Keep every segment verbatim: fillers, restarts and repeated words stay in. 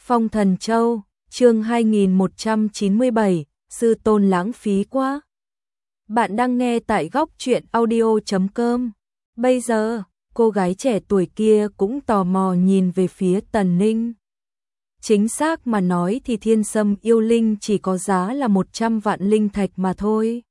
Phong Thần Châu, chương hai nghìn một trăm chín mươi bảy, sư tôn lãng phí quá. Bạn đang nghe tại góc truyện audio chấm com. Bây giờ, cô gái trẻ tuổi kia cũng tò mò nhìn về phía Tần Ninh. Chính xác mà nói thì thiên sâm yêu linh chỉ có giá là một trăm vạn linh thạch mà thôi.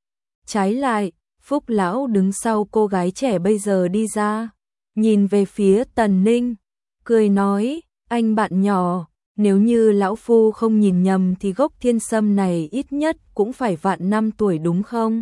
Trái lại, Phúc Lão đứng sau cô gái trẻ bây giờ đi ra, nhìn về phía Tần Ninh, cười nói, anh bạn nhỏ, nếu như lão phu không nhìn nhầm thì gốc thiên sâm này ít nhất cũng phải vạn năm tuổi đúng không?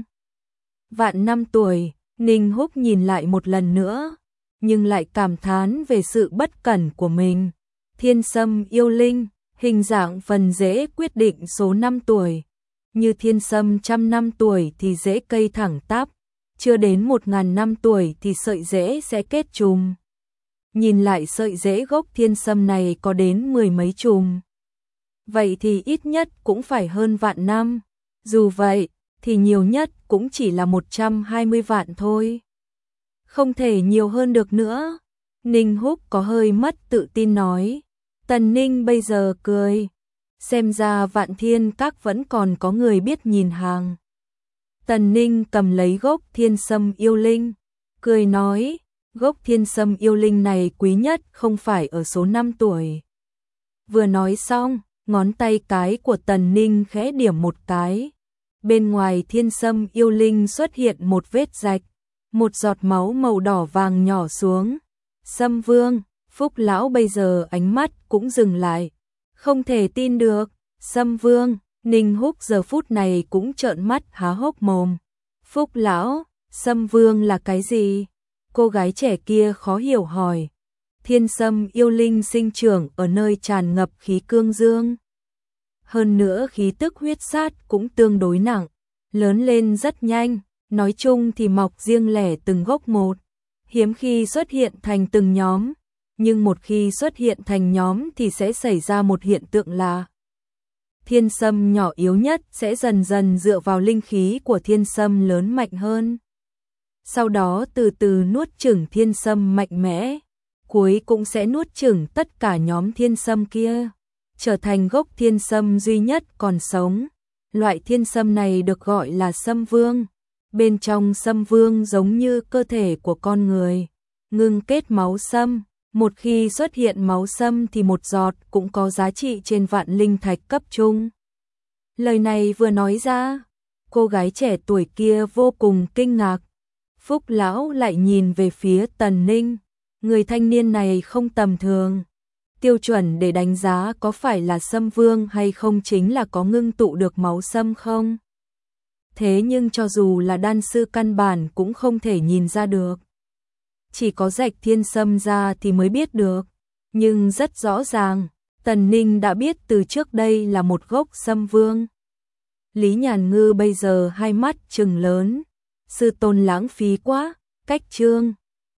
Vạn năm tuổi, Ninh Húc nhìn lại một lần nữa, nhưng lại cảm thán về sự bất cẩn của mình. Thiên sâm yêu linh, hình dạng phần rễ quyết định số năm tuổi. Như thiên sâm trăm năm tuổi thì rễ cây thẳng tắp, chưa đến một ngàn năm tuổi thì sợi rễ sẽ kết chùm. Nhìn lại sợi rễ gốc thiên sâm này có đến mười mấy chùm. Vậy thì ít nhất cũng phải hơn vạn năm. Dù vậy, thì nhiều nhất cũng chỉ là một trăm hai mươi vạn thôi. Không thể nhiều hơn được nữa. Ninh Húc có hơi mất tự tin nói. Tần Ninh bây giờ cười. Xem ra Vạn Thiên Các vẫn còn có người biết nhìn hàng. Tần Ninh cầm lấy gốc thiên sâm yêu linh, cười nói, gốc thiên sâm yêu linh này quý nhất không phải ở số năm tuổi. Vừa nói xong, ngón tay cái của Tần Ninh khẽ điểm một cái. Bên ngoài thiên sâm yêu linh xuất hiện một vết rạch, một giọt máu màu đỏ vàng nhỏ xuống. Sâm Vương, Phúc Lão bây giờ ánh mắt cũng dừng lại. Không thể tin được, Sâm Vương, Ninh Húc giờ phút này cũng trợn mắt há hốc mồm. Phúc Lão, Sâm Vương là cái gì? Cô gái trẻ kia khó hiểu hỏi. Thiên sâm yêu linh sinh trưởng ở nơi tràn ngập khí cương dương. Hơn nữa khí tức huyết sát cũng tương đối nặng, lớn lên rất nhanh, nói chung thì mọc riêng lẻ từng gốc một, hiếm khi xuất hiện thành từng nhóm, nhưng một khi xuất hiện thành nhóm thì sẽ xảy ra một hiện tượng là thiên sâm nhỏ yếu nhất sẽ dần dần dựa vào linh khí của thiên sâm lớn mạnh hơn. Sau đó từ từ nuốt chửng thiên sâm mạnh mẽ, cuối cũng sẽ nuốt chửng tất cả nhóm thiên sâm kia, trở thành gốc thiên sâm duy nhất còn sống. Loại thiên sâm này được gọi là sâm vương. Bên trong sâm vương giống như cơ thể của con người, ngưng kết máu sâm. Một khi xuất hiện máu sâm thì một giọt cũng có giá trị trên vạn linh thạch cấp trung. Lời này vừa nói ra, cô gái trẻ tuổi kia vô cùng kinh ngạc. Phúc Lão lại nhìn về phía Tần Ninh, người thanh niên này không tầm thường. Tiêu chuẩn để đánh giá có phải là sâm vương hay không chính là có ngưng tụ được máu sâm không? Thế nhưng cho dù là đan sư căn bản cũng không thể nhìn ra được. Chỉ có rạch thiên sâm ra thì mới biết được. Nhưng rất rõ ràng, Tần Ninh đã biết từ trước đây là một gốc sâm vương. Lý Nhàn Ngư bây giờ hai mắt trừng lớn. Sư tôn lãng phí quá, cách chương.